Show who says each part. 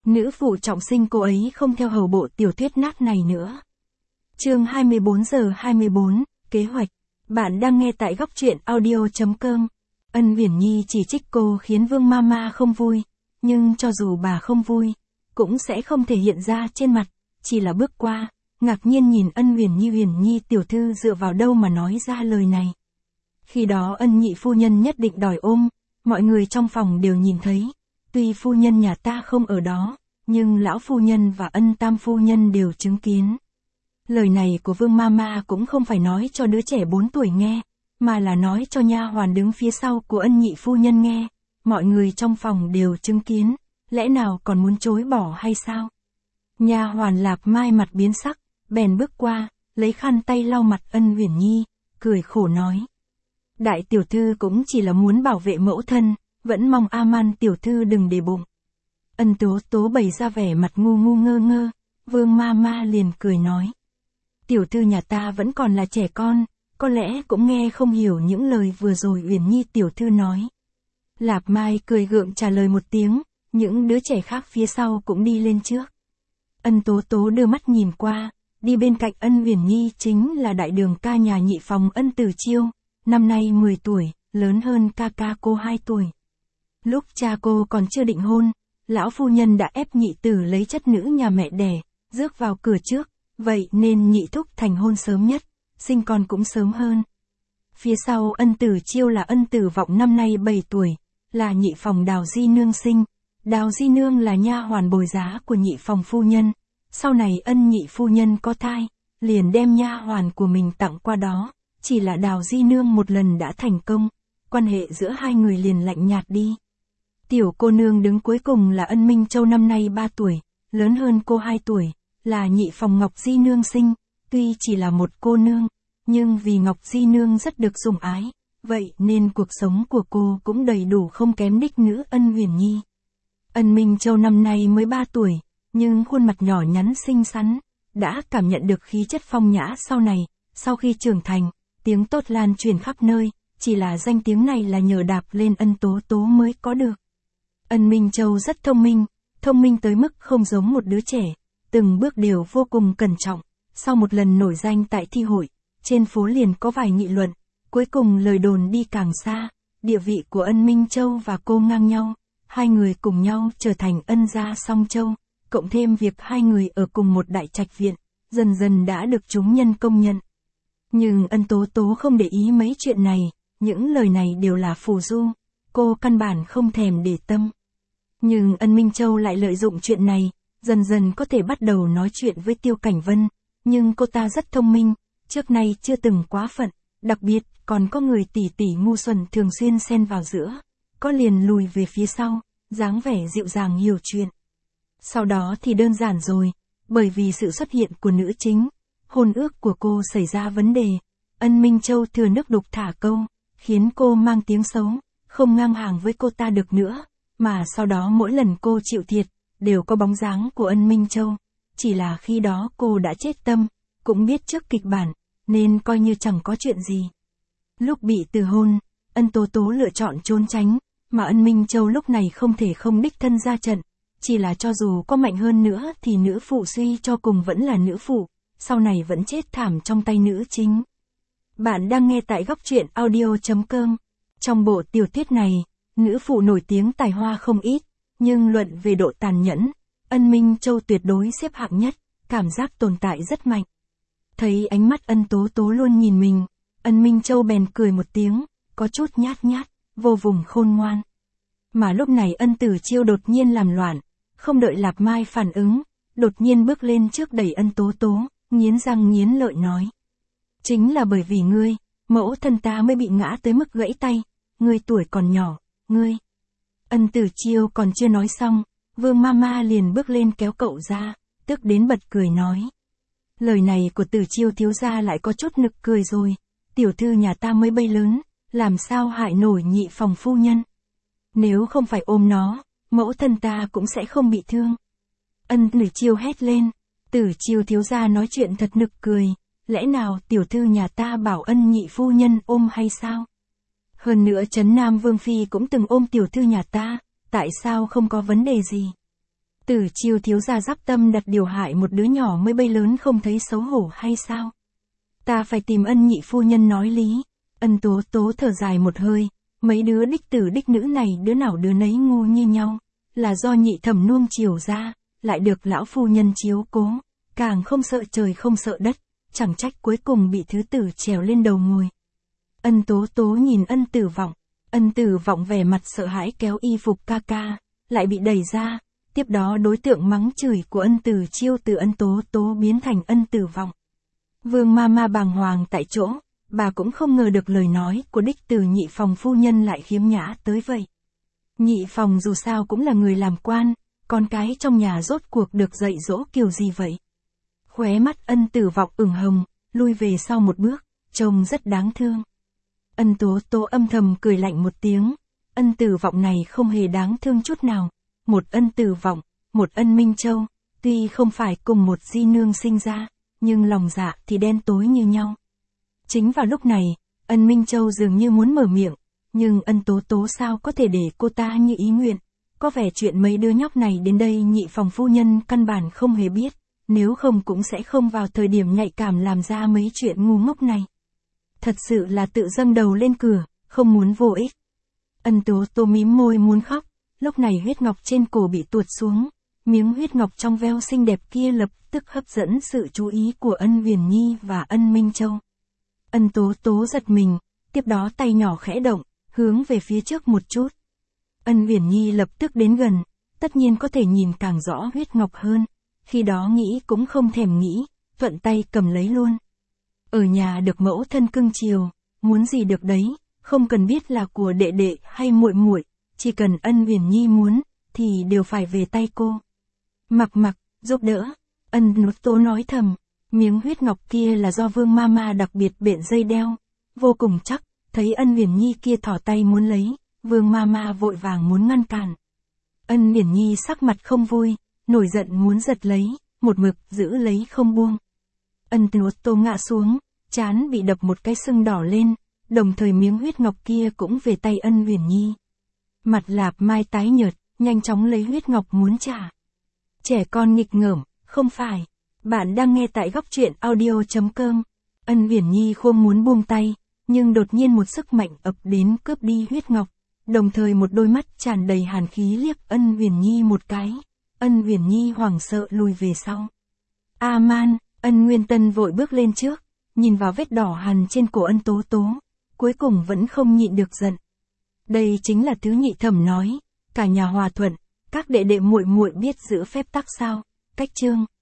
Speaker 1: nữ phụ trọng sinh cô ấy không theo hầu bộ tiểu thuyết nát này nữa. Chương 24:24, kế hoạch. Bạn đang nghe tại góc truyện audio.com. Ân Uyển Nhi chỉ trích cô khiến Vương Mama không vui, nhưng cho dù bà không vui, cũng sẽ không thể hiện ra trên mặt, chỉ là bước qua, ngạc nhiên nhìn Ân Uyển Nhi tiểu thư dựa vào đâu mà nói ra lời này. Khi đó Ân nhị phu nhân nhất định đòi ôm, mọi người trong phòng đều nhìn thấy, tuy phu nhân nhà ta không ở đó, nhưng lão phu nhân và Ân tam phu nhân đều chứng kiến. Lời này của Vương Mama cũng không phải nói cho đứa trẻ 4 tuổi nghe, mà là nói cho nha hoàn đứng phía sau của Ân nhị phu nhân nghe, mọi người trong phòng đều chứng kiến, lẽ nào còn muốn chối bỏ hay sao? Nha hoàn Lạp Mai mặt biến sắc, bèn bước qua, lấy khăn tay lau mặt Ân Uyển Nhi, cười khổ nói. Đại tiểu thư cũng chỉ là muốn bảo vệ mẫu thân, vẫn mong A-man tiểu thư đừng để bụng. Ân Tố Tố bày ra vẻ mặt ngu ngơ ngơ, Vương Mama liền cười nói. Tiểu thư nhà ta vẫn còn là trẻ con, có lẽ cũng nghe không hiểu những lời vừa rồi Uyển Nhi tiểu thư nói. Lạp Mai cười gượng trả lời một tiếng, những đứa trẻ khác phía sau cũng đi lên trước. Ân Tố Tố đưa mắt nhìn qua, đi bên cạnh Ân Uyển Nhi chính là đại đường ca nhà nhị phòng Ân Tử Chiêu, năm nay 10 tuổi, lớn hơn ca ca cô 2 tuổi. Lúc cha cô còn chưa định hôn, lão phu nhân đã ép nhị tử lấy chất nữ nhà mẹ đẻ, rước vào cửa trước, vậy nên nhị thúc thành hôn sớm nhất, sinh con cũng sớm hơn. Phía sau Ân Tử Chiêu là Ân Tử Vọng năm nay 7 tuổi, là nhị phòng Đào Di Nương sinh. Đào Di Nương là nha hoàn bồi giá của nhị phòng phu nhân, sau này Ân nhị phu nhân có thai, liền đem nha hoàn của mình tặng qua đó, chỉ là Đào Di Nương một lần đã thành công, quan hệ giữa hai người liền lạnh nhạt đi. Tiểu cô nương đứng cuối cùng là Ân Minh Châu năm nay 3 tuổi, lớn hơn cô 2 tuổi, là nhị phòng Ngọc Di Nương sinh, tuy chỉ là một cô nương, nhưng vì Ngọc Di Nương rất được sủng ái, vậy nên cuộc sống của cô cũng đầy đủ không kém đích nữ Ân Uyển Nhi. Ân Minh Châu năm nay mới 3 tuổi, nhưng khuôn mặt nhỏ nhắn xinh xắn, đã cảm nhận được khí chất phong nhã sau này, sau khi trưởng thành, tiếng tốt lan truyền khắp nơi, chỉ là danh tiếng này là nhờ đạp lên Ân Tố Tố mới có được. Ân Minh Châu rất thông minh tới mức không giống một đứa trẻ, từng bước đều vô cùng cẩn trọng, sau một lần nổi danh tại thi hội, trên phố liền có vài nghị luận, cuối cùng lời đồn đi càng xa, địa vị của Ân Minh Châu và cô ngang nhau, hai người cùng nhau trở thành Ân gia song châu, cộng thêm việc hai người ở cùng một đại trạch viện, dần dần đã được chúng nhân công nhận. Nhưng Ân Tố Tố không để ý mấy chuyện này, những lời này đều là phù du, cô căn bản không thèm để tâm. Nhưng Ân Minh Châu lại lợi dụng chuyện này, dần dần có thể bắt đầu nói chuyện với Tiêu Cảnh Vân, nhưng cô ta rất thông minh, trước nay chưa từng quá phận, đặc biệt còn có người tỷ tỷ ngu xuẩn thường xuyên xen vào giữa, có liền lùi về phía sau, dáng vẻ dịu dàng hiểu chuyện. Sau đó thì đơn giản rồi, bởi vì sự xuất hiện của nữ chính, hôn ước của cô xảy ra vấn đề, Ân Minh Châu thừa nước đục thả câu, khiến cô mang tiếng xấu, không ngang hàng với cô ta được nữa, mà sau đó mỗi lần cô chịu thiệt, đều có bóng dáng của Ân Minh Châu, chỉ là khi đó cô đã chết tâm, cũng biết trước kịch bản, nên coi như chẳng có chuyện gì. Lúc bị từ hôn, Ân Tố Tố lựa chọn trốn tránh, mà Ân Minh Châu lúc này không thể không đích thân ra trận, chỉ là cho dù có mạnh hơn nữa thì nữ phụ suy cho cùng vẫn là nữ phụ, sau này vẫn chết thảm trong tay nữ chính. Bạn đang nghe tại góc truyện audio.com. Trong bộ tiểu thuyết này, nữ phụ nổi tiếng tài hoa không ít, nhưng luận về độ tàn nhẫn, Ân Minh Châu tuyệt đối xếp hạng nhất, cảm giác tồn tại rất mạnh. Thấy ánh mắt Ân Tố Tố luôn nhìn mình, Ân Minh Châu bèn cười một tiếng, có chút nhát nhát, vô vùng khôn ngoan. Mà lúc này Ân Tử Chiêu đột nhiên làm loạn, không đợi Lạp Mai phản ứng, đột nhiên bước lên trước đẩy Ân Tố Tố, nghiến răng nghiến lợi nói. Chính là bởi vì ngươi, mẫu thân ta mới bị ngã tới mức gãy tay, ngươi tuổi còn nhỏ, ngươi. Ân Tử Chiêu còn chưa nói xong, Vương Mama liền bước lên kéo cậu ra, tức đến bật cười nói. Lời này của Tử Chiêu thiếu gia lại có chút nực cười rồi, tiểu thư nhà ta mới bay lớn, làm sao hại nổi nhị phòng phu nhân. Nếu không phải ôm nó, mẫu thân ta cũng sẽ không bị thương. Ân Tử Chiêu hét lên, Tử Chiêu thiếu gia nói chuyện thật nực cười, lẽ nào tiểu thư nhà ta bảo Ân nhị phu nhân ôm hay sao? Hơn nữa Trấn Nam Vương Phi cũng từng ôm tiểu thư nhà ta, tại sao không có vấn đề gì? Tử Chiêu thiếu gia dắp tâm đặt điều hại một đứa nhỏ mới bay lớn không thấy xấu hổ hay sao? Ta phải tìm Ân nhị phu nhân nói lý. Ân Tố Tố thở dài một hơi, mấy đứa đích tử đích nữ này đứa nào đứa nấy ngu như nhau, là do nhị thẩm nuông chiều ra, lại được lão phu nhân chiếu cố, càng không sợ trời không sợ đất, chẳng trách cuối cùng bị thứ tử trèo lên đầu ngồi. Ân Tố Tố nhìn Ân Tử Vọng, Ân Tử Vọng vẻ mặt sợ hãi kéo y phục ca ca, lại bị đẩy ra, tiếp đó đối tượng mắng chửi của Ân Tử Chiêu từ Ân Tố Tố biến thành Ân Tử Vọng. Vương Mama bàng hoàng tại chỗ, bà cũng không ngờ được lời nói của đích tử nhị phòng phu nhân lại khiếm nhã tới vậy. Nhị phòng dù sao cũng là người làm quan, con cái trong nhà rốt cuộc được dạy dỗ kiểu gì vậy? Khóe mắt Ân Tử Vọng ửng hồng, lui về sau một bước, trông rất đáng thương. Ân Tố Tố âm thầm cười lạnh một tiếng, Ân Tử Vọng này không hề đáng thương chút nào. Một Ân Tử Vọng, một Ân Minh Châu, tuy không phải cùng một di nương sinh ra, nhưng lòng dạ thì đen tối như nhau. Chính vào lúc này, Ân Minh Châu dường như muốn mở miệng, nhưng Ân Tố Tố sao có thể để cô ta như ý nguyện. Có vẻ chuyện mấy đứa nhóc này đến đây nhị phòng phu nhân căn bản không hề biết, nếu không cũng sẽ không vào thời điểm nhạy cảm làm ra mấy chuyện ngu ngốc này. Thật sự là tự dâng đầu lên cửa, không muốn vô ích. Ân Tố Tố mím môi muốn khóc, lúc này huyết ngọc trên cổ bị tuột xuống, miếng huyết ngọc trong veo xinh đẹp kia lập tức hấp dẫn sự chú ý của Ân Uyển Nhi và Ân Minh Châu. Ân Tố Tố giật mình, tiếp đó tay nhỏ khẽ động, hướng về phía trước một chút. Ân Uyển Nhi lập tức đến gần, tất nhiên có thể nhìn càng rõ huyết ngọc hơn, khi đó nghĩ cũng không thèm nghĩ, thuận tay cầm lấy luôn. Ở nhà được mẫu thân cưng chiều, muốn gì được đấy, không cần biết là của đệ đệ hay muội muội, chỉ cần Ân Uyển Nhi muốn, thì đều phải về tay cô. Mặc mặc, giúp đỡ, Ân Tố nói thầm, miếng huyết ngọc kia là do Vương Mama đặc biệt bện dây đeo, vô cùng chắc, thấy Ân Uyển Nhi kia thỏ tay muốn lấy, Vương Mama vội vàng muốn ngăn cản. Ân Uyển Nhi sắc mặt không vui, nổi giận muốn giật lấy, một mực giữ lấy không buông. Ân Tố ngã xuống, trán bị đập một cái sưng đỏ lên, đồng thời miếng huyết ngọc kia cũng về tay Ân Uyển Nhi. Mặt Lạp Mai tái nhợt, nhanh chóng lấy huyết ngọc muốn trả. Trẻ con nghịch ngợm, không phải. Bạn đang nghe tại góc truyện audio.com. Ân Uyển Nhi không muốn buông tay, nhưng đột nhiên một sức mạnh ập đến cướp đi huyết ngọc, đồng thời một đôi mắt tràn đầy hàn khí liếc Ân Uyển Nhi một cái. Ân Uyển Nhi hoảng sợ lùi về sau. A Man, Ân Nguyên Tân vội bước lên trước, nhìn vào vết đỏ hằn trên cổ Ân Tố Tố, cuối cùng vẫn không nhịn được giận. Đây chính là thứ nhị thẩm nói, cả nhà hòa thuận, các đệ đệ muội muội biết giữ phép tắc sao? Cách chương